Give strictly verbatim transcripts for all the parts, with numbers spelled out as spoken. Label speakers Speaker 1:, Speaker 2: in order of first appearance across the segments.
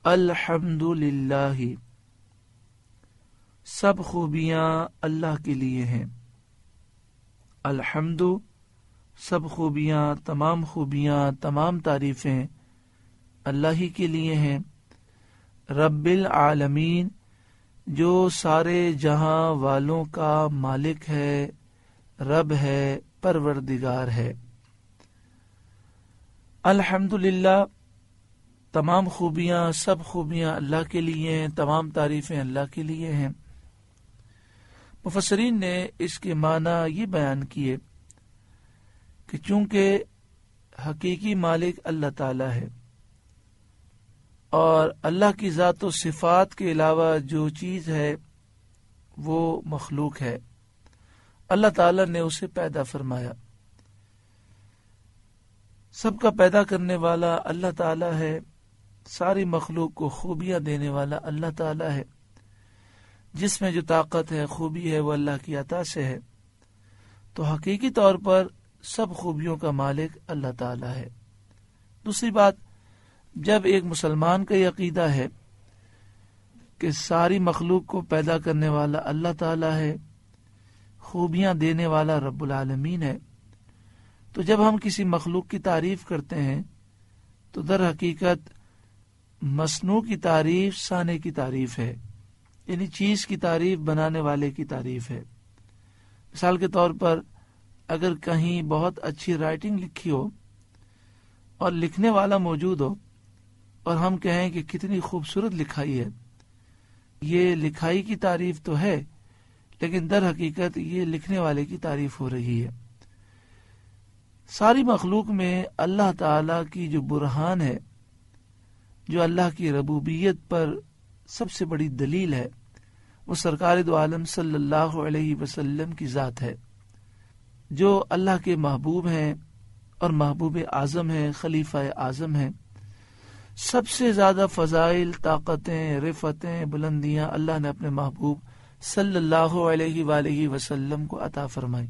Speaker 1: الحمدللہ، سب خوبیاں اللہ کے لیے ہیں. الحمد، سب خوبیاں، تمام خوبیاں، تمام تعریفیں اللہ ہی کے لیے ہیں. رب العالمین، جو سارے جہاں والوں کا مالک ہے، رب ہے، پروردگار ہے. الحمدللہ، تمام خوبیاں، سب خوبیاں اللہ کے لیے ہیں، تمام تعریفیں اللہ کے لیے ہیں. مفسرین نے اس کے معنی یہ بیان کیے کہ چونکہ حقیقی مالک اللہ تعالی ہے اور اللہ کی ذات و صفات کے علاوہ جو چیز ہے وہ مخلوق ہے، اللہ تعالی نے اسے پیدا فرمایا. سب کا پیدا کرنے والا اللہ تعالی ہے، ساری مخلوق کو خوبیاں دینے والا اللہ تعالی ہے. جس میں جو طاقت ہے، خوبی ہے، وہ اللہ کی عطا سے ہے. تو حقیقی طور پر سب خوبیوں کا مالک اللہ تعالی ہے. دوسری بات، جب ایک مسلمان کا یہ عقیدہ ہے کہ ساری مخلوق کو پیدا کرنے والا اللہ تعالی ہے، خوبیاں دینے والا رب العالمین ہے، تو جب ہم کسی مخلوق کی تعریف کرتے ہیں تو در حقیقت مصنوع کی تعریف صانع کی تعریف ہے، یعنی چیز کی تعریف بنانے والے کی تعریف ہے. مثال کے طور پر اگر کہیں بہت اچھی رائٹنگ لکھی ہو اور لکھنے والا موجود ہو اور ہم کہیں کہ کتنی خوبصورت لکھائی ہے، یہ لکھائی کی تعریف تو ہے لیکن در حقیقت یہ لکھنے والے کی تعریف ہو رہی ہے. ساری مخلوق میں اللہ تعالی کی جو برہان ہے، جو اللہ کی ربوبیت پر سب سے بڑی دلیل ہے، وہ سرکار دو عالم صلی اللہ علیہ وسلم کی ذات ہے، جو اللہ کے محبوب ہیں اور محبوب اعظم ہیں، خلیفہ اعظم ہیں. سب سے زیادہ فضائل، طاقتیں، رفتیں، بلندیاں اللہ نے اپنے محبوب صلی اللہ علیہ وآلہ وسلم کو عطا فرمائی.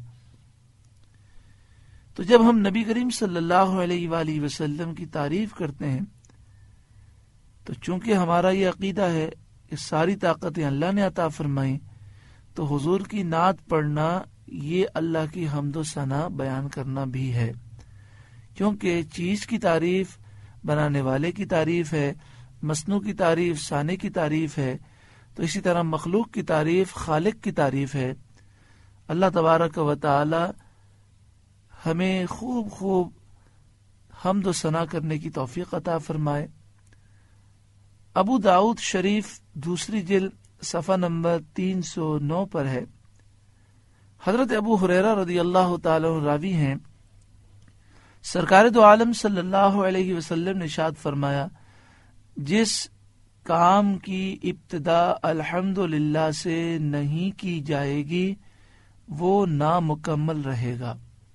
Speaker 1: تو جب ہم نبی کریم صلی اللہ علیہ وآلہ وسلم کی تعریف کرتے ہیں تو چونکہ ہمارا یہ عقیدہ ہے کہ ساری طاقتیں اللہ نے عطا فرمائی، تو حضور کی نعت پڑھنا یہ اللہ کی حمد و ثنا بیان کرنا بھی ہے، کیونکہ چیز کی تعریف بنانے والے کی تعریف ہے، مصنوع کی تعریف صانع کی تعریف ہے، تو اسی طرح مخلوق کی تعریف خالق کی تعریف ہے. اللہ تبارک و تعالی ہمیں خوب خوب حمد و ثنا کرنے کی توفیق عطا فرمائے. ابو داؤد شریف دوسری جلد صفحہ نمبر تین سو نو پر ہے. حضرت ابو ہریرہ رضی اللہ تعالی عنہ راوی ہیں، سرکار دو عالم صلی اللہ علیہ وسلم نے ارشاد فرمایا، جس کام کی ابتدا الحمدللہ سے نہیں کی جائے گی وہ نامکمل رہے گا.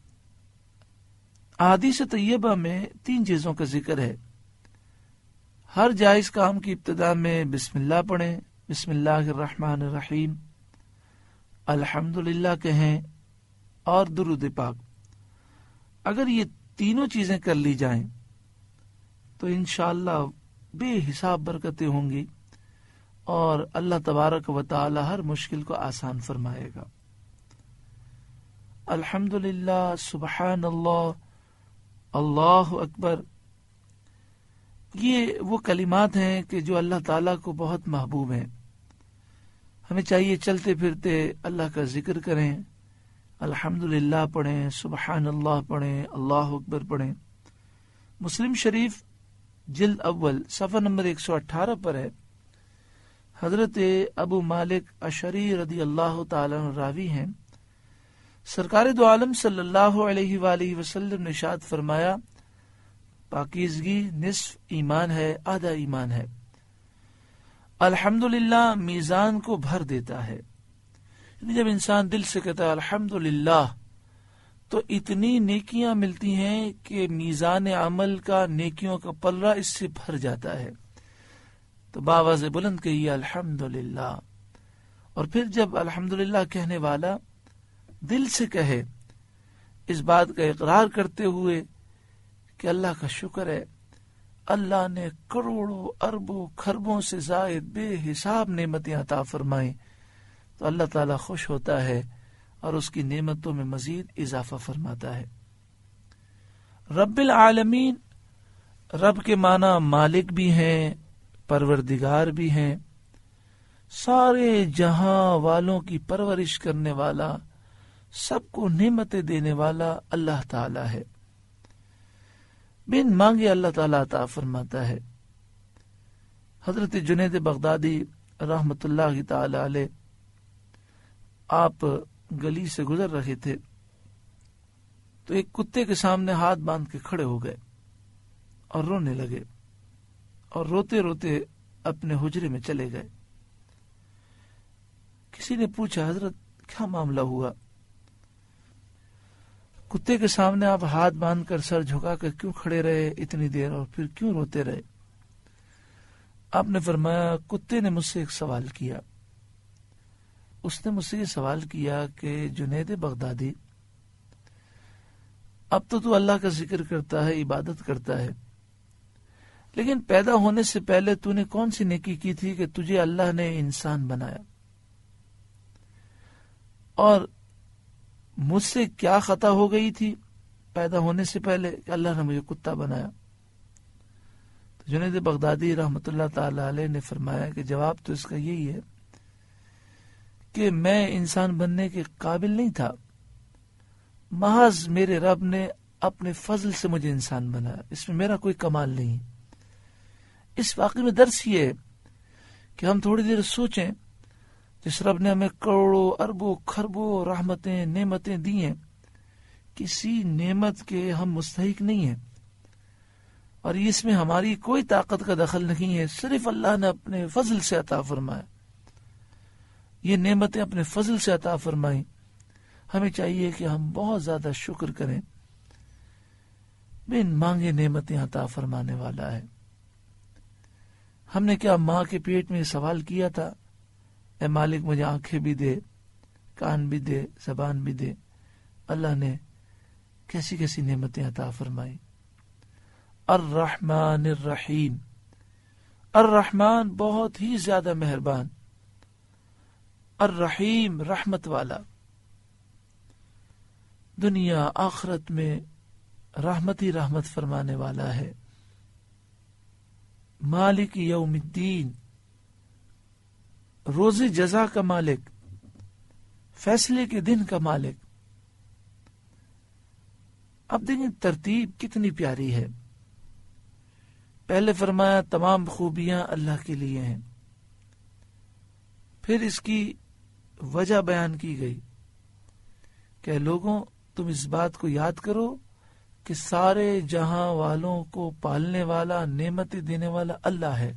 Speaker 1: احادیث طیبہ میں تین چیزوں کا ذکر ہے. ہر جائز کام کی ابتدا میں بسم اللہ پڑھیں، بسم اللہ الرحمن الرحیم، الحمدللہ کہیں اور درود پاک. اگر یہ تینوں چیزیں کر لی جائیں تو انشاءاللہ بے حساب برکتیں ہوں گی اور اللہ تبارک و تعالی ہر مشکل کو آسان فرمائے گا. الحمدللہ، سبحان اللہ، اللہ اکبر، یہ وہ کلمات ہیں کہ جو اللہ تعالیٰ کو بہت محبوب ہیں. ہمیں چاہیے چلتے پھرتے اللہ کا ذکر کریں، الحمدللہ پڑھیں، سبحان اللہ پڑھیں، اللہ اکبر پڑھیں. مسلم شریف جلد اول صفحہ نمبر ایک سو اٹھارہ پر ہے. حضرت ابو مالک اشعری رضی اللہ تعالیٰ عنہ راوی ہیں، سرکار دو عالم صلی اللہ علیہ وآلہ وسلم نے ارشاد فرمایا، پاکیزگی نصف ایمان ہے، آدھا ایمان ہے. الحمدللہ میزان کو بھر دیتا ہے. جب انسان دل سے کہتا ہے الحمدللہ تو اتنی نیکیاں ملتی ہیں کہ میزان عمل کا، نیکیوں کا پلڑا اس سے بھر جاتا ہے. تو باواز بلند کہیے الحمدللہ. اور پھر جب الحمدللہ کہنے والا دل سے کہے، اس بات کا اقرار کرتے ہوئے کہ اللہ کا شکر ہے، اللہ نے کروڑوں اربوں خربوں سے زائد بے حساب نعمتیں عطا فرمائیں تو اللہ تعالیٰ خوش ہوتا ہے اور اس کی نعمتوں میں مزید اضافہ فرماتا ہے۔ رب العالمین، رب کے معنی مالک بھی ہیں، پروردگار بھی ہیں، سارے جہاں والوں کی پرورش کرنے والا، سب کو نعمتیں دینے والا اللہ تعالیٰ ہے۔ بن مانگے اللہ تعالیٰ عطا فرماتا ہے۔ حضرت جنید بغدادی رحمت اللہ تعالی علیہ آپ گلی سے گزر رہے تھے تو ایک کتے کے سامنے ہاتھ باندھ کے کھڑے ہو گئے اور رونے لگے، اور روتے روتے اپنے حجرے میں چلے گئے۔ کسی نے پوچھا، حضرت کیا معاملہ ہوا؟ کتے کے سامنے آپ ہاتھ باندھ کر سر جھکا کر کیوں کھڑے رہے اتنی دیر، اور پھر کیوں روتے رہے؟ آپ نے فرمایا، کتے نے مجھ سے ایک سوال کیا۔ اس نے مجھ سے یہ سوال کیا کہ جنید بغدادی، اب تو تو اللہ کا ذکر کرتا ہے، عبادت کرتا ہے، لیکن پیدا ہونے سے پہلے تو نے کون سی نیکی کی تھی کہ تجھے اللہ نے انسان بنایا؟ اور مجھ سے کیا خطا ہو گئی تھی پیدا ہونے سے پہلے کہ اللہ نے مجھے کتا بنایا؟ تو جنید بغدادی رحمت اللہ تعالی علیہ نے فرمایا کہ جواب تو اس کا یہی ہے کہ میں انسان بننے کے قابل نہیں تھا، محض میرے رب نے اپنے فضل سے مجھے انسان بنایا، اس میں میرا کوئی کمال نہیں۔ اس واقعے میں درس یہ ہے کہ ہم تھوڑی دیر سوچیں، جس رب نے ہمیں کروڑوں اربوں خربوں رحمتیں نعمتیں دی ہیں، کسی نعمت کے ہم مستحق نہیں ہیں، اور اس میں ہماری کوئی طاقت کا دخل نہیں ہے، صرف اللہ نے اپنے فضل سے عطا فرمایا، یہ نعمتیں اپنے فضل سے عطا فرمائیں۔ ہمیں چاہیے کہ ہم بہت زیادہ شکر کریں، بن مانگے نعمتیں عطا فرمانے والا ہے۔ ہم نے کیا ماں کے پیٹ میں سوال کیا تھا، اے مالک مجھے آنکھیں بھی دے، کان بھی دے، زبان بھی دے؟ اللہ نے کیسی کیسی نعمتیں عطا فرمائی۔ الرحمن الرحیم، الرحمن بہت ہی زیادہ مہربان، الرحیم رحمت والا، دنیا آخرت میں رحمت ہی رحمت فرمانے والا ہے۔ مالک یوم الدین، روز جزا کا مالک، فیصلے کے دن کا مالک۔ اب دیکھیں ترتیب کتنی پیاری ہے۔ پہلے فرمایا تمام خوبیاں اللہ کے لیے ہیں، پھر اس کی وجہ بیان کی گئی کہ لوگوں تم اس بات کو یاد کرو کہ سارے جہاں والوں کو پالنے والا، نعمتیں دینے والا اللہ ہے،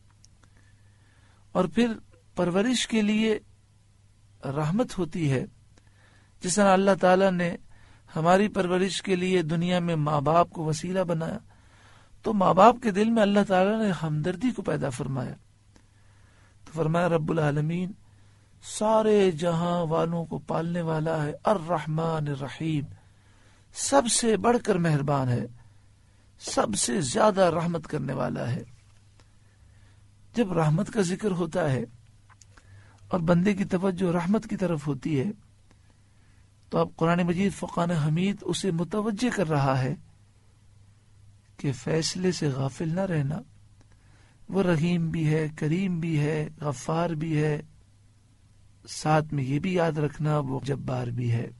Speaker 1: اور پھر پرورش کے لیے رحمت ہوتی ہے۔ جس طرح اللہ تعالیٰ نے ہماری پرورش کے لیے دنیا میں ماں باپ کو وسیلہ بنایا، تو ماں باپ کے دل میں اللہ تعالیٰ نے ہمدردی کو پیدا فرمایا، تو فرمایا رب العالمین سارے جہاں والوں کو پالنے والا ہے، الرحمن الرحیم، سب سے بڑھ کر مہربان ہے، سب سے زیادہ رحمت کرنے والا ہے۔ جب رحمت کا ذکر ہوتا ہے اور بندے کی توجہ رحمت کی طرف ہوتی ہے تو اب قرآن مجید فقان حمید اسے متوجہ کر رہا ہے کہ فیصلے سے غافل نہ رہنا، وہ رحیم بھی ہے، کریم بھی ہے، غفار بھی ہے، ساتھ میں یہ بھی یاد رکھنا وہ جبار بھی ہے۔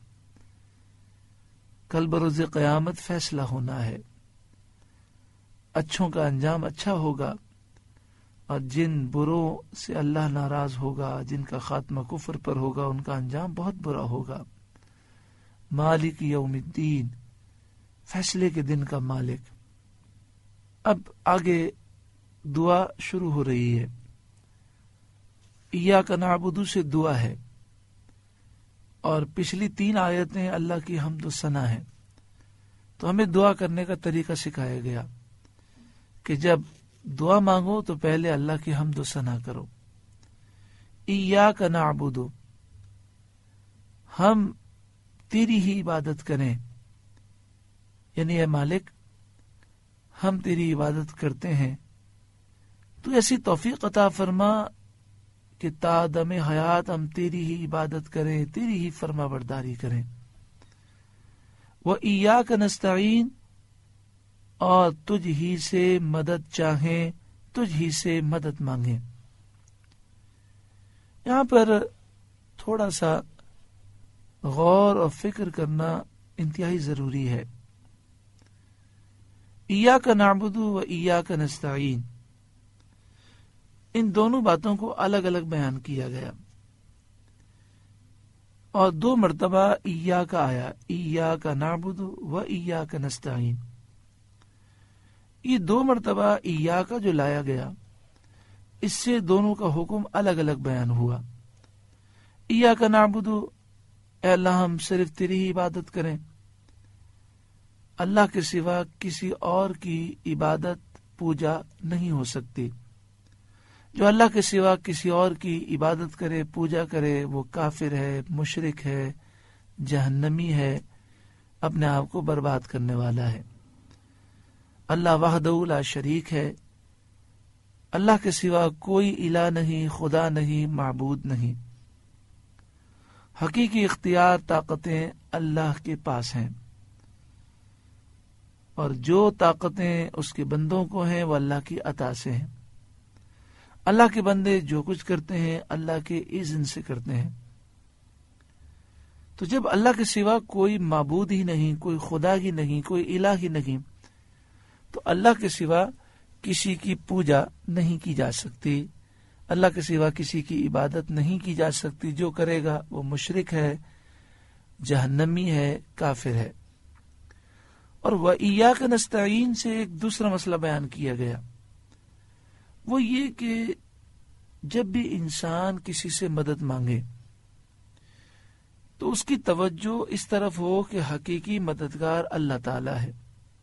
Speaker 1: کل بروز قیامت فیصلہ ہونا ہے، اچھوں کا انجام اچھا ہوگا، اور جن بروں سے اللہ ناراض ہوگا، جن کا خاتمہ کفر پر ہوگا، ان کا انجام بہت برا ہوگا۔ مالک یوم الدین، فیصلے کے دن کا مالک۔ اب آگے دعا شروع ہو رہی ہے۔ ایاک نعبد سے دعا ہے، اور پچھلی تین آیتیں اللہ کی حمد و ثنا ہے، تو ہمیں دعا کرنے کا طریقہ سکھایا گیا کہ جب دعا مانگو تو پہلے اللہ کی حمد و ثنا کرو۔ ایاک نعبد، ہم تیری ہی عبادت کریں، یعنی اے مالک ہم تیری عبادت کرتے ہیں، تو ایسی توفیق عطا فرما کہ تا دم حیات ہم تیری ہی عبادت کریں، تیری ہی فرما برداری کریں۔ وَإِيَّاكَ نَسْتَعِينُ، اور تجھ ہی سے مدد چاہیں، تجھ ہی سے مدد مانگیں۔ یہاں پر تھوڑا سا غور اور فکر کرنا انتہائی ضروری ہے۔ ایاک نعبد و ایاک نستعین، ان دونوں باتوں کو الگ الگ بیان کیا گیا، اور دو مرتبہ ایاک آیا، ایاک نعبد و ایاک نستعین۔ یہ دو مرتبہ ایاک جو لایا گیا، اس سے دونوں کا حکم الگ الگ بیان ہوا۔ ایاک نعبد، اے اللہ ہم صرف تیری ہی عبادت کریں، اللہ کے سوا کسی اور کی عبادت پوجا نہیں ہو سکتی۔ جو اللہ کے سوا کسی اور کی عبادت کرے، پوجا کرے، وہ کافر ہے، مشرک ہے، جہنمی ہے، اپنے آپ کو برباد کرنے والا ہے۔ اللہ وحدہ لا شریک ہے، اللہ کے سوا کوئی الہ نہیں، خدا نہیں، معبود نہیں۔ حقیقی اختیار، طاقتیں اللہ کے پاس ہیں، اور جو طاقتیں اس کے بندوں کو ہیں وہ اللہ کی عطا سے ہیں۔ اللہ کے بندے جو کچھ کرتے ہیں اللہ کے اذن سے کرتے ہیں۔ تو جب اللہ کے سوا کوئی معبود ہی نہیں، کوئی خدا ہی نہیں، کوئی الہ ہی نہیں، تو اللہ کے سوا کسی کی پوجا نہیں کی جا سکتی، اللہ کے سوا کسی کی عبادت نہیں کی جا سکتی۔ جو کرے گا وہ مشرک ہے، جہنمی ہے، کافر ہے۔ اور وَإِيَّاكَ نَسْتَعِينُ سے ایک دوسرا مسئلہ بیان کیا گیا، وہ یہ کہ جب بھی انسان کسی سے مدد مانگے تو اس کی توجہ اس طرف ہو کہ حقیقی مددگار اللہ تعالی ہے،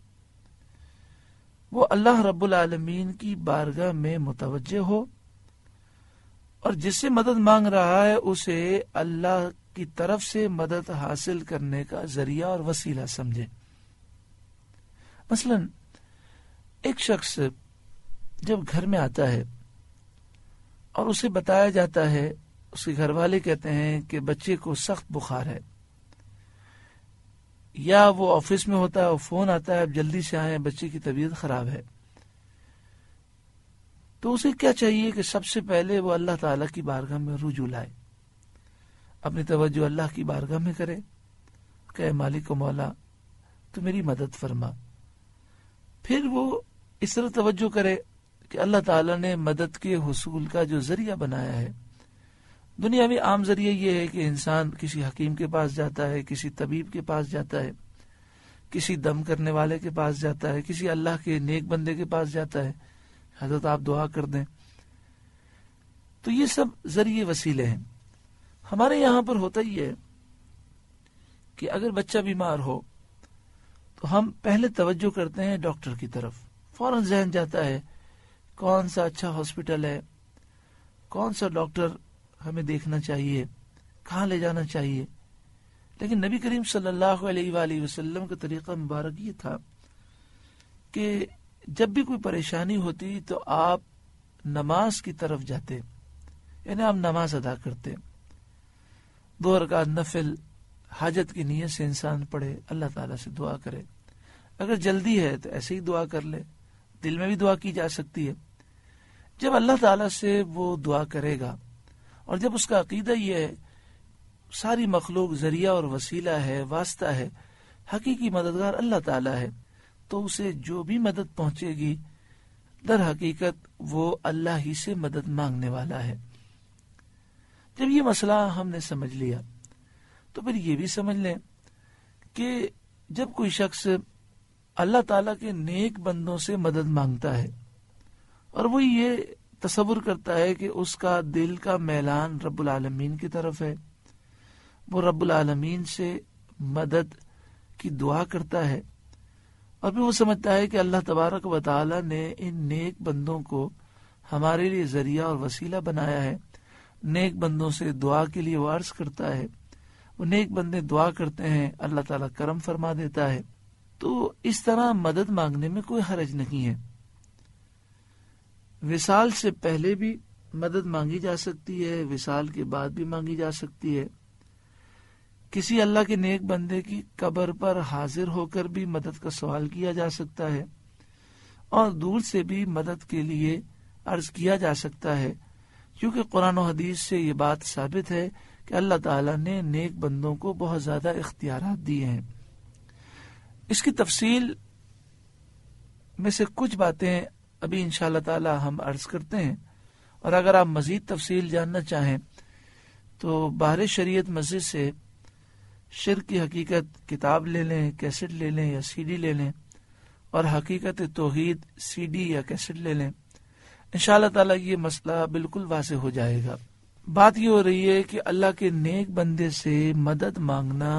Speaker 1: وہ اللہ رب العالمین کی بارگاہ میں متوجہ ہو، اور جس سے مدد مانگ رہا ہے اسے اللہ کی طرف سے مدد حاصل کرنے کا ذریعہ اور وسیلہ سمجھے۔ مثلا ایک شخص جب گھر میں آتا ہے اور اسے بتایا جاتا ہے، اس کے گھر والے کہتے ہیں کہ بچے کو سخت بخار ہے، یا وہ آفس میں ہوتا ہے اور فون آتا ہے اب جلدی سے آئیں، بچے کی طبیعت خراب ہے، تو اسے کیا چاہیے کہ سب سے پہلے وہ اللہ تعالیٰ کی بارگاہ میں رجوع لائے، اپنی توجہ اللہ کی بارگاہ میں کرے کہ مالک و مولا تو میری مدد فرما۔ پھر وہ اس طرح توجہ کرے کہ اللہ تعالیٰ نے مدد کے حصول کا جو ذریعہ بنایا ہے، دنیا میں عام ذریعہ یہ ہے کہ انسان کسی حکیم کے پاس جاتا ہے، کسی طبیب کے پاس جاتا ہے، کسی دم کرنے والے کے پاس جاتا ہے، کسی اللہ کے نیک بندے کے پاس جاتا ہے، حضرت آپ دعا کر دیں۔ تو یہ سب ذریعے وسیلے ہیں۔ ہمارے یہاں پر ہوتا ہی ہے کہ اگر بچہ بیمار ہو تو ہم پہلے توجہ کرتے ہیں ڈاکٹر کی طرف، فوراً ذہن جاتا ہے کون سا اچھا ہاسپٹل ہے، کون سا ڈاکٹر ہمیں دیکھنا چاہیے، کہاں لے جانا چاہیے۔ لیکن نبی کریم صلی اللہ علیہ وآلہ وسلم کا طریقہ مبارک یہ تھا کہ جب بھی کوئی پریشانی ہوتی تو آپ نماز کی طرف جاتے، یعنی آپ نماز ادا کرتے، دو رکعت نفل حاجت کی نیت سے انسان پڑھے، اللہ تعالیٰ سے دعا کرے۔ اگر جلدی ہے تو ایسے ہی دعا کر لے، دل میں بھی دعا کی جا سکتی ہے۔ جب اللہ تعالیٰ سے وہ دعا کرے گا اور جب اس کا عقیدہ یہ ہے ساری مخلوق ذریعہ اور وسیلہ ہے، واسطہ ہے، حقیقی مددگار اللہ تعالیٰ ہے، تو اسے جو بھی مدد پہنچے گی در حقیقت وہ اللہ ہی سے مدد مانگنے والا ہے۔ جب یہ مسئلہ ہم نے سمجھ لیا تو پھر یہ بھی سمجھ لیں کہ جب کوئی شخص اللہ تعالیٰ کے نیک بندوں سے مدد مانگتا ہے اور وہ یہ تصور کرتا ہے کہ اس کا دل کا میلان رب العالمین کی طرف ہے، وہ رب العالمین سے مدد کی دعا کرتا ہے، اور پھر وہ سمجھتا ہے کہ اللہ تبارک و تعالیٰ نے ان نیک بندوں کو ہمارے لیے ذریعہ اور وسیلہ بنایا ہے، نیک بندوں سے دعا کے لیے وہ عرض کرتا ہے، وہ نیک بندے دعا کرتے ہیں، اللہ تعالیٰ کرم فرما دیتا ہے، تو اس طرح مدد مانگنے میں کوئی حرج نہیں ہے. وصال سے پہلے بھی مدد مانگی جا سکتی ہے، وصال کے بعد بھی مانگی جا سکتی ہے. کسی اللہ کے نیک بندے کی قبر پر حاضر ہو کر بھی مدد کا سوال کیا جا سکتا ہے، اور دور سے بھی مدد کے لیے عرض کیا جا سکتا ہے، کیونکہ قرآن و حدیث سے یہ بات ثابت ہے کہ اللہ تعالیٰ نے نیک بندوں کو بہت زیادہ اختیارات دیے ہیں. اس کی تفصیل میں سے کچھ باتیں ابھی انشاءاللہ تعالی ہم عرض کرتے ہیں، اور اگر آپ مزید تفصیل جاننا چاہیں تو بحر شریعت مسجد سے شرک کی حقیقت کتاب لے لیں، کیسٹ لے لیں یا سی ڈی لے لیں، اور حقیقت توحید سی ڈی یا کیسٹ لے لیں. انشاءاللہ تعالی یہ مسئلہ بالکل واضح ہو جائے گا. بات یہ ہو رہی ہے کہ اللہ کے نیک بندے سے مدد مانگنا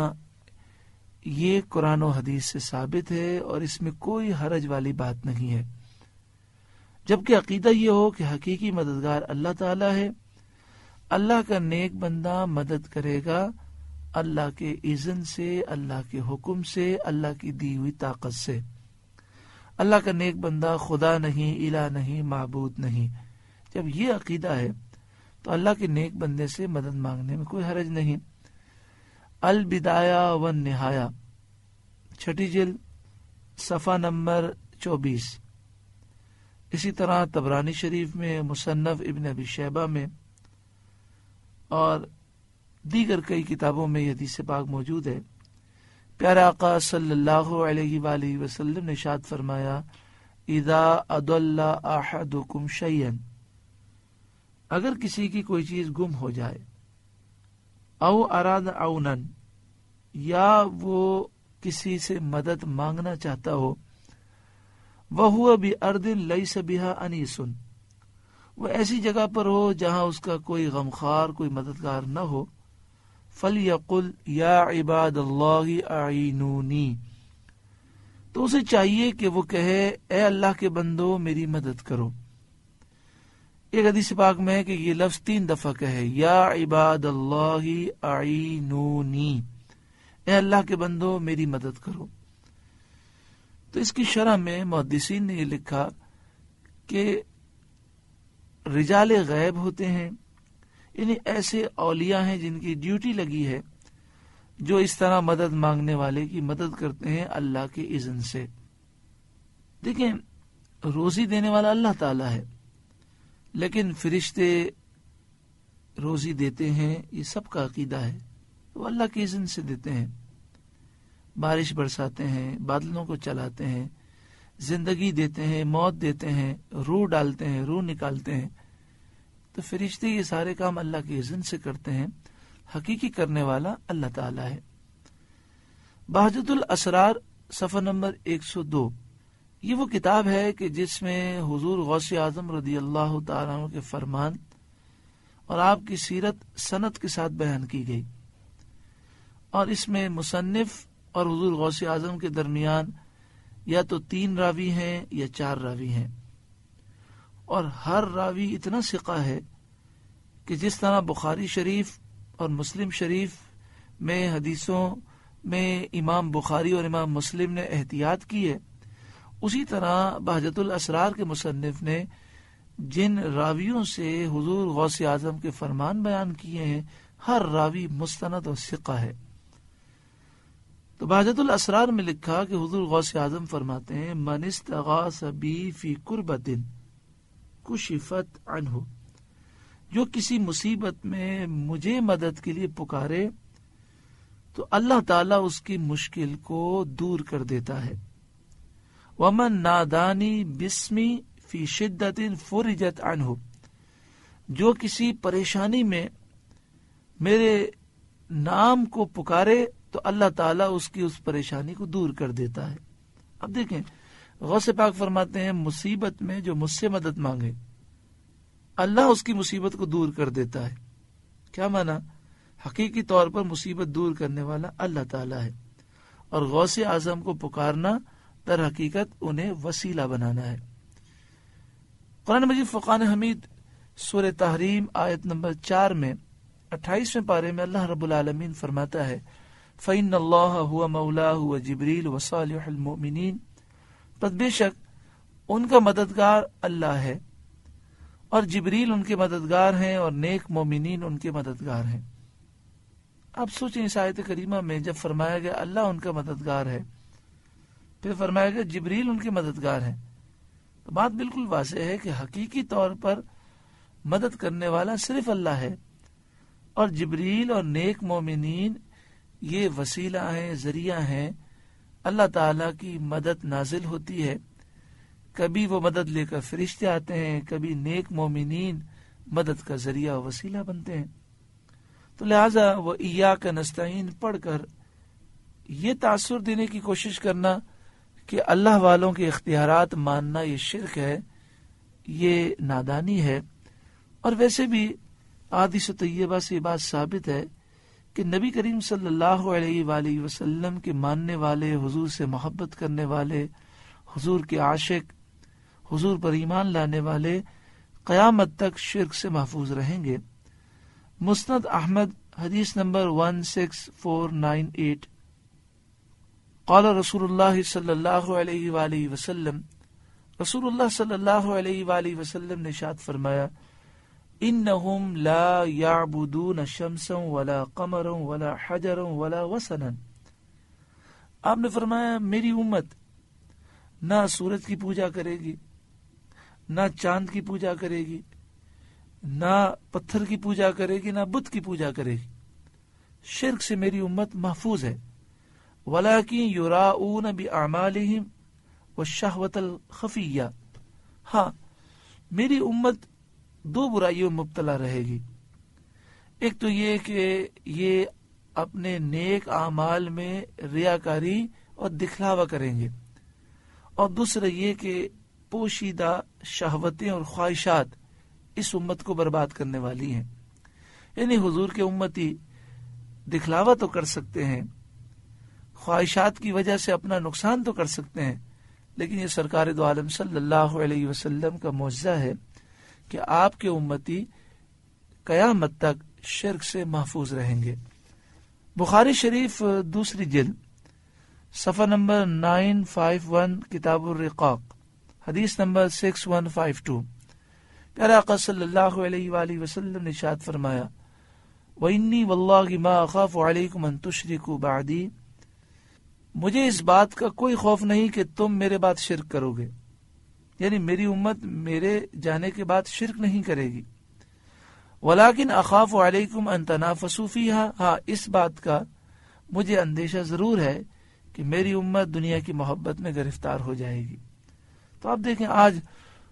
Speaker 1: یہ قرآن و حدیث سے ثابت ہے، اور اس میں کوئی حرج والی بات نہیں ہے، جبکہ عقیدہ یہ ہو کہ حقیقی مددگار اللہ تعالیٰ ہے. اللہ کا نیک بندہ مدد کرے گا اللہ کے اذن سے، اللہ کے حکم سے، اللہ کی دی ہوئی طاقت سے. اللہ کا نیک بندہ خدا نہیں، الہ نہیں، معبود نہیں. جب یہ عقیدہ ہے تو اللہ کے نیک بندے سے مدد مانگنے میں کوئی حرج نہیں. البدایہ والنہایہ، چھٹی جلد، صفحہ نمبر چوبیس. اسی طرح طبرانی شریف میں، مصنف ابن ابی شیبہ میں اور دیگر کئی کتابوں میں یہ حدیث پاک موجود ہے. پیارے آقا صلی اللہ علیہ وآلہ وسلم نے ارشاد فرمایا، اذا اضل احدکم شیئا، اگر کسی کی کوئی چیز گم ہو جائے، او اراد عونا، یا وہ کسی سے مدد مانگنا چاہتا ہو، وَهُوَ بِأَرْضٍ لَيْسَ بِهَا أَنِيسٌ، وہ ایسی جگہ پر ہو جہاں اس کا کوئی غمخوار، کوئی مددگار نہ ہو، فَلْيَقُلْ يَا عِبَادَ اللَّهِ أَعِينُونِي، تو اسے چاہیے کہ وہ کہے اے اللہ کے بندو میری مدد کرو. ایک حدیث پاک میں ہے کہ یہ لفظ تین دفعہ کہے، یا عباد اللہ اعینونی، اے اللہ کے بندو میری مدد کرو. تو اس کی شرح میں محدثین نے یہ لکھا کہ رجال غیب ہوتے ہیں، یعنی ایسے اولیاء ہیں جن کی ڈیوٹی لگی ہے، جو اس طرح مدد مانگنے والے کی مدد کرتے ہیں اللہ کے اذن سے. دیکھیں، روزی دینے والا اللہ تعالیٰ ہے، لیکن فرشتے روزی دیتے ہیں، یہ سب کا عقیدہ ہے، وہ اللہ کے اذن سے دیتے ہیں. بارش برساتے ہیں، بادلوں کو چلاتے ہیں، زندگی دیتے ہیں، موت دیتے ہیں، روح ڈالتے ہیں، روح نکالتے ہیں. تو فرشتے یہ سارے کام اللہ کے اذن سے کرتے ہیں. حقیقی کرنے والا اللہ تعالیٰ ہے. بہجت الاسرار صفحہ نمبر ایک سو دو، یہ وہ کتاب ہے کہ جس میں حضور غوث اعظم رضی اللہ تعالیٰ عنہ کے فرمان اور آپ کی سیرت سند کے ساتھ بیان کی گئی، اور اس میں مصنف اور حضور غوث اعظم کے درمیان یا تو تین راوی ہیں یا چار راوی ہیں، اور ہر راوی اتنا ثقہ ہے کہ جس طرح بخاری شریف اور مسلم شریف میں حدیثوں میں امام بخاری اور امام مسلم نے احتیاط کی ہے، اسی طرح بہجت الاسرار کے مصنف نے جن راویوں سے حضور غوث اعظم کے فرمان بیان کیے ہیں، ہر راوی مستند اور ثقہ ہے. تو بہجت الاسرار میں لکھا کہ حضور غوث اعظم فرماتے ہیں، من استغاث بی فی کربۃ کشفت عنہ، جو کسی مصیبت میں مجھے مدد کے لیے پکارے تو اللہ تعالیٰ اس کی مشکل کو دور کر دیتا ہے. ومن نادانی بسمی فی شدت فرجت عنہ، جو کسی پریشانی میں میرے نام کو پکارے تو اللہ تعالیٰ اس کی اس پریشانی کو دور کر دیتا ہے. اب دیکھیں، غوث پاک فرماتے ہیں مصیبت میں جو مجھ سے مدد مانگے اللہ اس کی مصیبت کو دور کر دیتا ہے. کیا مانا؟ حقیقی طور پر مصیبت دور کرنے والا اللہ تعالیٰ ہے، اور غوث اعظم کو پکارنا در حقیقت انہیں وسیلہ بنانا ہے. قرآن مجید فرقان حمید سورہ تحریم آیت نمبر چار میں اٹھائیسویں پارے میں اللہ رب العالمین فرماتا ہے، فإن اللہ هو مولاه وجبریل وصالح المؤمنین، پس بے شک ان کا مددگار اللہ ہے اور جبریل ان کے مددگار ہیں اور نیک مومنین ان کے مددگار ہیں۔ اب سوچیں اس آیت کریمہ میں جب فرمایا گیا اللہ ان کا مددگار ہے، پھر فرمایا گیا جبریل ان کے مددگار ہیں، تو بات بالکل واضح ہے کہ حقیقی طور پر مدد کرنے والا صرف اللہ ہے، اور جبریل اور نیک مومنین یہ وسیلہ ہیں، ذریعہ ہیں۔ اللہ تعالیٰ کی مدد نازل ہوتی ہے، کبھی وہ مدد لے کر فرشتے آتے ہیں، کبھی نیک مومنین مدد کا ذریعہ و وسیلہ بنتے ہیں۔ تو لہٰذا وہ ایاک نستعین پڑھ کر یہ تاثر دینے کی کوشش کرنا کہ اللہ والوں کے اختیارات ماننا یہ شرک ہے، یہ نادانی ہے۔ اور ویسے بھی احادیث طیبہ سے یہ بات ثابت ہے کہ نبی کریم صلی اللہ علیہ وآلہ وسلم کے ماننے والے، حضور سے محبت کرنے والے، حضور کے عاشق، حضور پر ایمان لانے والے قیامت تک شرک سے محفوظ رہیں گے۔ مسند احمد حدیث نمبر one six four nine eight, قال رسول اللہ صلی اللہ علیہ وآلہ وسلم، رسول اللہ صلی اللہ علیہ وآلہ وسلم نے ارشاد فرمایا، انہم لا یعبدون شمسا ولا قمرا ولا حجرا ولا وثنا۔ آپ نے فرمایا میری امت نہ سورج کی پوجا کرے گی، نہ چاند کی پوجا کرے گی، نہ پتھر کی پوجا کرے گی، نہ بت کی پوجا کرے گی۔ شرک سے میری امت محفوظ ہے۔ ولیکن یراؤون باعمالہم والشہوۃ الخفیہ، ہاں میری امت دو برائیوں میں مبتلا رہے گی۔ ایک تو یہ کہ یہ اپنے نیک اعمال میں ریاکاری اور دکھلاوا کریں گے، اور دوسرا یہ کہ پوشیدہ شہوتیں اور خواہشات اس امت کو برباد کرنے والی ہیں۔ یعنی حضور کے امتی دکھلاوا تو کر سکتے ہیں، خواہشات کی وجہ سے اپنا نقصان تو کر سکتے ہیں، لیکن یہ سرکار دو عالم صلی اللہ علیہ وسلم کا معجزہ ہے کہ آپ کے امتی قیامت تک شرک سے محفوظ رہیں گے۔ بخاری شریف دوسری جلد صفحہ نمبر نائن فائیو ون، کتاب الرقاق، حدیث نمبر سکس ون فائیو ٹو، پیارے آقا صلی اللہ علیہ وآلہ وسلم نے ارشاد فرمایا، وَإِنِّي وَاللَّهِ مَا أَخَافُ عَلَيْكُمْ أَن تُشْرِكُوا بَعْدِي، مجھے اس بات کا کوئی خوف نہیں کہ تم میرے بعد شرک کرو گے، یعنی میری امت میرے جانے کے بعد شرک نہیں کرے گی۔ وَلَكِنْ أَخَافُ عَلَيْكُمْ أَن تَنَافَسُوا فِيهَا، ہاں اس بات کا مجھے اندیشہ ضرور ہے کہ میری امت دنیا کی محبت میں گرفتار ہو جائے گی۔ تو آپ دیکھیں آج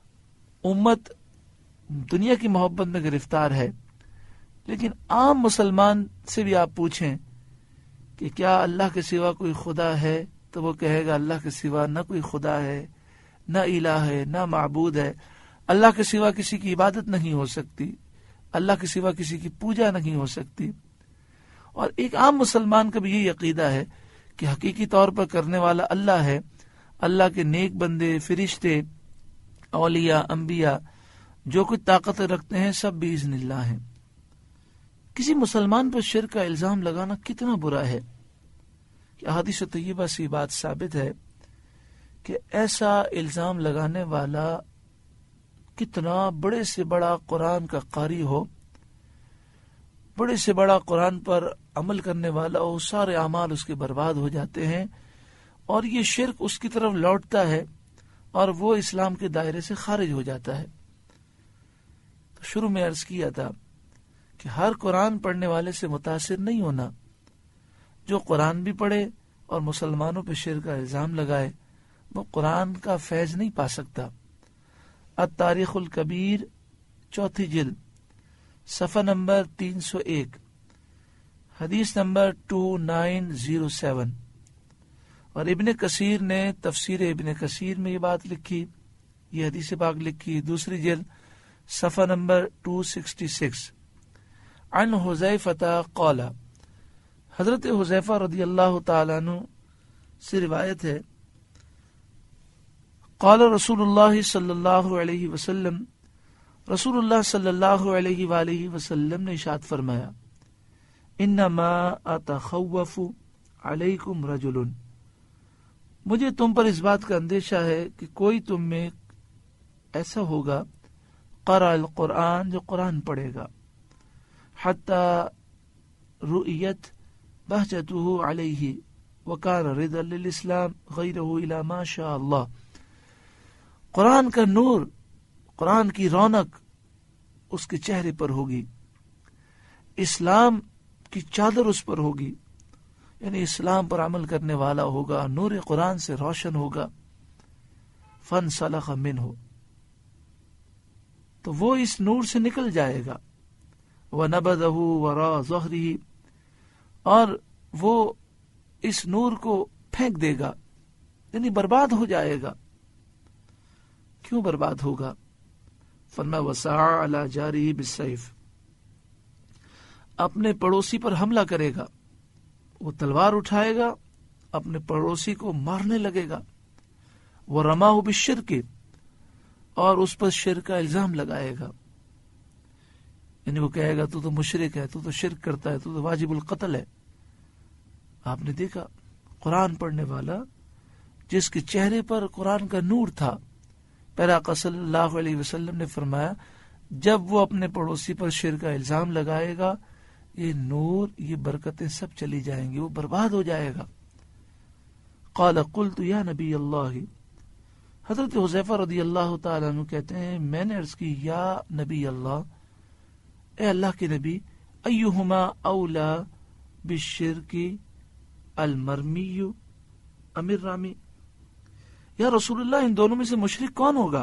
Speaker 1: امت دنیا کی محبت میں گرفتار ہے، لیکن عام مسلمان سے بھی آپ پوچھیں کہ کیا اللہ کے سوا کوئی خدا ہے، تو وہ کہے گا اللہ کے سوا نہ کوئی خدا ہے، نہ الہ ہے، نہ معبود ہے، اللہ کے سوا کسی کی عبادت نہیں ہو سکتی، اللہ کے سوا کسی کی پوجا نہیں ہو سکتی۔ اور ایک عام مسلمان کا بھی یہ عقیدہ ہے کہ حقیقی طور پر کرنے والا اللہ ہے، اللہ کے نیک بندے، فرشتے، اولیاء، انبیاء جو کچھ طاقت رکھتے ہیں سب باذن اللہ ہیں۔ کسی مسلمان پر شرک کا الزام لگانا کتنا برا ہے کہ احادیث طیبہ سے بات ثابت ہے کہ ایسا الزام لگانے والا کتنا بڑے سے بڑا قرآن کا قاری ہو، بڑے سے بڑا قرآن پر عمل کرنے والا ہو، سارے اعمال اس کے برباد ہو جاتے ہیں، اور یہ شرک اس کی طرف لوٹتا ہے اور وہ اسلام کے دائرے سے خارج ہو جاتا ہے۔ تو شروع میں عرض کیا تھا کہ ہر قرآن پڑھنے والے سے متاثر نہیں ہونا، جو قرآن بھی پڑھے اور مسلمانوں پہ شرک کا الزام لگائے وہ قرآن کا فیض نہیں پا سکتا۔ التاریخ الکبیر چوتھی جلد صفحہ نمبر تین سو ایک، حدیث نمبر ٹو نائن زیرو سیون، اور ابن کثیر نے تفسیر ابن کثیر میں یہ بات لکھی، یہ حدیث پاک لکھی، دوسری جلد صفحہ نمبر ٹو سکسٹی سکس، عن حذیفہ قال، حضرت حذیفہ رضی اللہ تعالیٰ عنہ سے روایت ہے، قال رسول اللہ صلی اللہ علیہ وسلم، رسول اللہ صلی اللہ علیہ وآلہ وسلم نے ارشاد فرمایا، انما اتخوف علیکم رجل، مجھے تم پر اس بات کا اندیشہ ہے کہ کوئی تم میں ایسا ہوگا قرأ القرآن، جو قرآن پڑھے گا، حتی رؤیت بہجتہ علیہ وکان رضا للاسلام غیرہ الی ما شاء اللہ، قرآن کا نور، قرآن کی رونق اس کے چہرے پر ہوگی، اسلام کی چادر اس پر ہوگی، یعنی اسلام پر عمل کرنے والا ہوگا، نور قرآن سے روشن ہوگا، فانسلخ منہ، تو وہ اس نور سے نکل جائے گا، وَنَبَذَهُ وَرَاءَ ظَهْرِهِ، اور وہ اس نور کو پھینک دے گا، یعنی برباد ہو جائے گا۔ کیوں برباد ہوگا؟ فرمایا وَسَعَى عَلَى جَارِهِ بِالسَّيْفِ، اپنے پڑوسی پر حملہ کرے گا، وہ تلوار اٹھائے گا، اپنے پڑوسی کو مارنے لگے گا، وَرَمَاهُ بِالشِّرْكِ، اور اس پر شرک کا الزام لگائے گا، یعنی وہ کہے گا تو تو مشرک ہے، تو تو شرک کرتا ہے، تو تو واجب القتل ہے۔ آپ نے دیکھا قرآن پڑھنے والا جس کے چہرے پر قرآن کا نور تھا، پھر آقا صلی اللہ علیہ وسلم نے فرمایا جب وہ اپنے پڑوسی پر شرک کا الزام لگائے گا، یہ نور، یہ برکتیں سب چلی جائیں گی، وہ برباد ہو جائے گا۔ قال قلت یا نبی اللہ، حضرت حذیفہ رضی اللہ تعالیٰ عنہ کہتے ہیں میں نے عرض کی یا نبی اللہ، اے اللہ کے نبی، ایہما اولا بالشرک المرمی ام الرامی، یا رسول اللہ ان دونوں میں سے مشرک کون ہوگا؟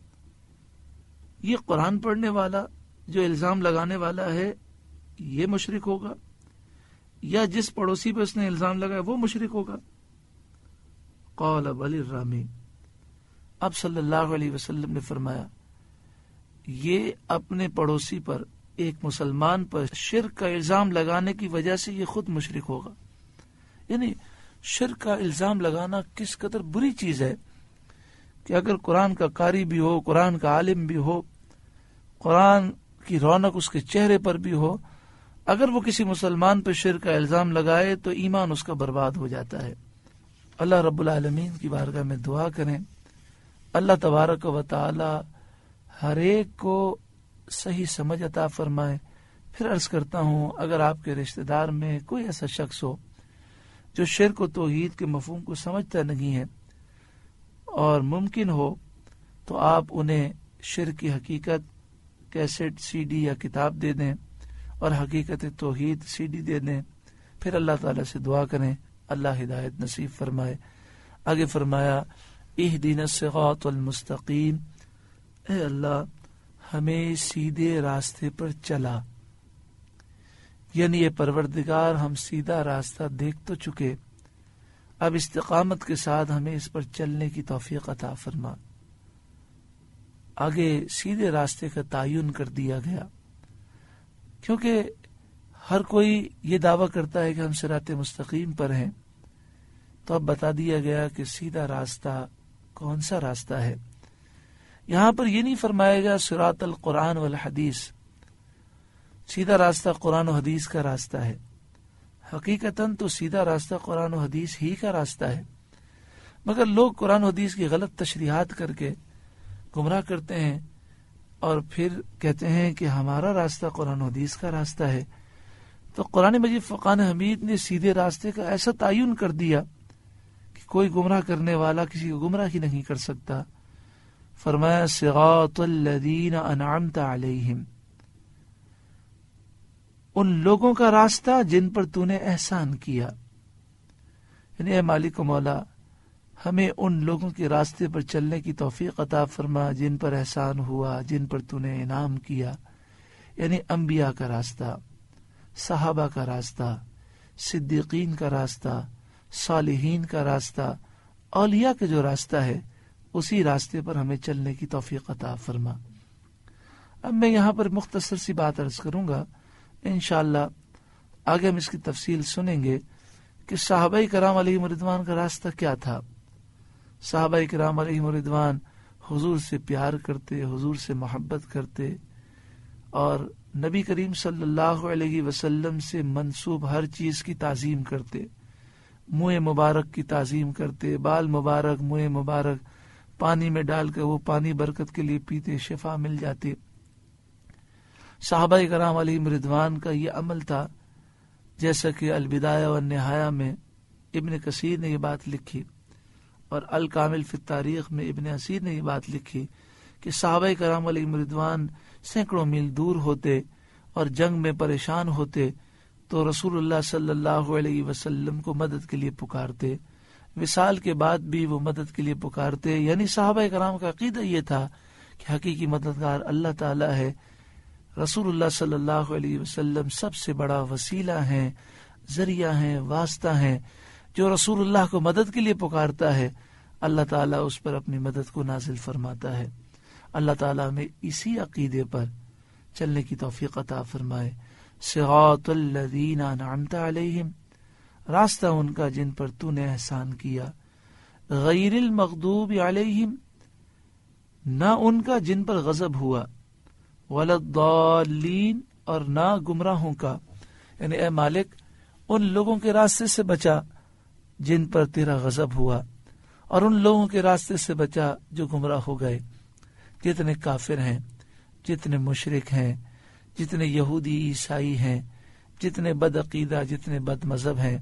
Speaker 1: یہ قرآن پڑھنے والا جو الزام لگانے والا ہے یہ مشرک ہوگا، یا جس پڑوسی پہ اس نے الزام لگایا وہ مشرک ہوگا؟ قال بل الرامی، اب صلی اللہ علیہ وسلم نے فرمایا یہ اپنے پڑوسی پر، ایک مسلمان پر شرک کا الزام لگانے کی وجہ سے یہ خود مشرک ہوگا۔ یعنی شرک کا الزام لگانا کس قدر بری چیز ہے کہ اگر قرآن کا قاری بھی ہو، قرآن کا عالم بھی ہو، قرآن کی رونق اس کے چہرے پر بھی ہو، اگر وہ کسی مسلمان پر شرک کا الزام لگائے تو ایمان اس کا برباد ہو جاتا ہے۔ اللہ رب العالمین کی بارگاہ میں دعا کریں اللہ تبارک و تعالی ہر ایک کو صحیح سمجھ عطا فرمائے۔ پھر عرض کرتا ہوں اگر آپ کے رشتہ دار میں کوئی ایسا شخص ہو جو شرک و توحید کے مفہوم کو سمجھتا نہیں ہے اور ممکن ہو تو آپ انہیں شرک کی حقیقت کیسٹ سی ڈی یا کتاب دے دیں اور حقیقت توحید سی ڈی دے دیں، پھر اللہ تعالیٰ سے دعا کریں اللہ ہدایت نصیب فرمائے۔ آگے فرمایا اہدنا الصراط المستقیم، اے اللہ ہمیں سیدھے راستے پر چلا، یعنی یہ پروردگار ہم سیدھا راستہ دیکھ تو چکے، اب استقامت کے ساتھ ہمیں اس پر چلنے کی توفیق عطا فرما۔ آگے سیدھے راستے کا تعین کر دیا گیا کیونکہ ہر کوئی یہ دعویٰ کرتا ہے کہ ہم صراط مستقیم پر ہیں، تو اب بتا دیا گیا کہ سیدھا راستہ کون سا راستہ ہے۔ یہاں پر یہ نہیں فرمایا گیا صراط القرآن والحدیث، سیدھا راستہ قرآن و حدیث کا راستہ ہے، حقیقتاً تو سیدھا راستہ قرآن و حدیث ہی کا راستہ ہے، مگر لوگ قرآن و حدیث کی غلط تشریحات کر کے گمراہ کرتے ہیں اور پھر کہتے ہیں کہ ہمارا راستہ قرآن و حدیث کا راستہ ہے۔ تو قرآن مجید فرقان حمید نے سیدھے راستے کا ایسا تعین کر دیا کہ کوئی گمراہ کرنے والا کسی کو گمراہ ہی نہیں کر سکتا۔ فرمایا صراط الذین انعمت علیہم، ان لوگوں کا راستہ جن پر تو نے احسان کیا، یعنی اے مالک و مولا ہمیں ان لوگوں کے راستے پر چلنے کی توفیق عطا فرما جن پر احسان ہوا، جن پر تو نے انعام کیا، یعنی انبیاء کا راستہ، صحابہ کا راستہ، صدیقین کا راستہ، صالحین کا راستہ، اولیاء کا جو راستہ ہے اسی راستے پر ہمیں چلنے کی توفیق عطا فرما۔ اب میں یہاں پر مختصر سی بات عرض کروں گا، انشاءاللہ آگے ہم اس کی تفصیل سنیں گے کہ صحابہ کرام علیہم رضوان کا راستہ کیا تھا۔ صحابہ کرام علیہم رضوان حضور سے پیار کرتے، حضور سے محبت کرتے اور نبی کریم صلی اللہ علیہ وسلم سے منسوب ہر چیز کی تعظیم کرتے، منہ مبارک کی تعظیم کرتے، بال مبارک، منہ مبارک پانی میں ڈال کر وہ پانی برکت کے لیے پیتے، شفا مل جاتی۔ صحابہ کرام علیہم رضوان کا یہ عمل تھا، جیسا کہ البدایہ والنہایہ میں ابن کثیر نے یہ بات لکھی اور الکامل فی التاریخ میں ابن اسیر نے یہ بات لکھی کہ صحابہ کرام علیہم رضوان سینکڑوں میل دور ہوتے اور جنگ میں پریشان ہوتے تو رسول اللہ صلی اللہ علیہ وسلم کو مدد کے لیے پکارتے، وصال کے بعد بھی وہ مدد کے لیے پکارتے۔ یعنی صحابہ کرام کا عقیدہ یہ تھا کہ حقیقی مددگار اللہ تعالی ہے، رسول اللہ صلی اللہ علیہ وسلم سب سے بڑا وسیلہ ہیں، ذریعہ ہیں، واسطہ ہیں۔ جو رسول اللہ کو مدد کے لیے پکارتا ہے اللہ تعالیٰ اس پر اپنی مدد کو نازل فرماتا ہے۔ اللہ تعالیٰ ہمیں اسی عقیدے پر چلنے کی توفیق عطا فرمائے۔ صراط الذین انعمت علیہم، راستہ ان کا جن پر تو نے احسان کیا، غیر المغضوب علیہم، نہ ان کا جن پر غضب ہوا، ولا الضالین، اور نہ گمراہوں کا۔ یعنی اے مالک ان لوگوں کے راستے سے بچا جن پر تیرا غضب ہوا، اور ان لوگوں کے راستے سے بچا جو گمراہ ہو گئے۔ جتنے کافر ہیں، جتنے مشرک ہیں، جتنے یہودی عیسائی ہیں، جتنے بد عقیدہ، جتنے بد مذہب ہیں،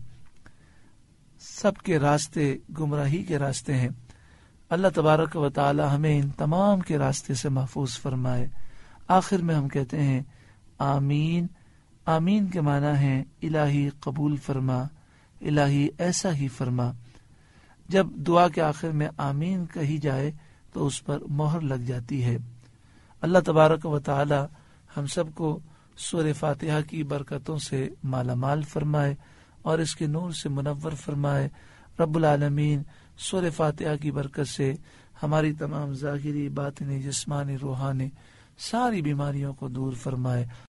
Speaker 1: سب کے راستے گمراہی کے راستے ہیں۔ اللہ تبارک و تعالی ہمیں ان تمام کے راستے سے محفوظ فرمائے۔ آخر میں ہم کہتے ہیں آمین۔ آمین کے معنی ہے الہی قبول فرما، الہی ایسا ہی فرما۔ جب دعا کے آخر میں آمین کہی جائے تو اس پر مہر لگ جاتی ہے۔ اللہ تبارک و تعالی ہم سب کو سورہ فاتحہ کی برکتوں سے مالا مال فرمائے اور اس کے نور سے منور فرمائے۔ رب العالمین سورہ فاتحہ کی برکت سے ہماری تمام ظاہری، باطنی، جسمانی، روحانی ساری بیماریوں کو دور فرمائے۔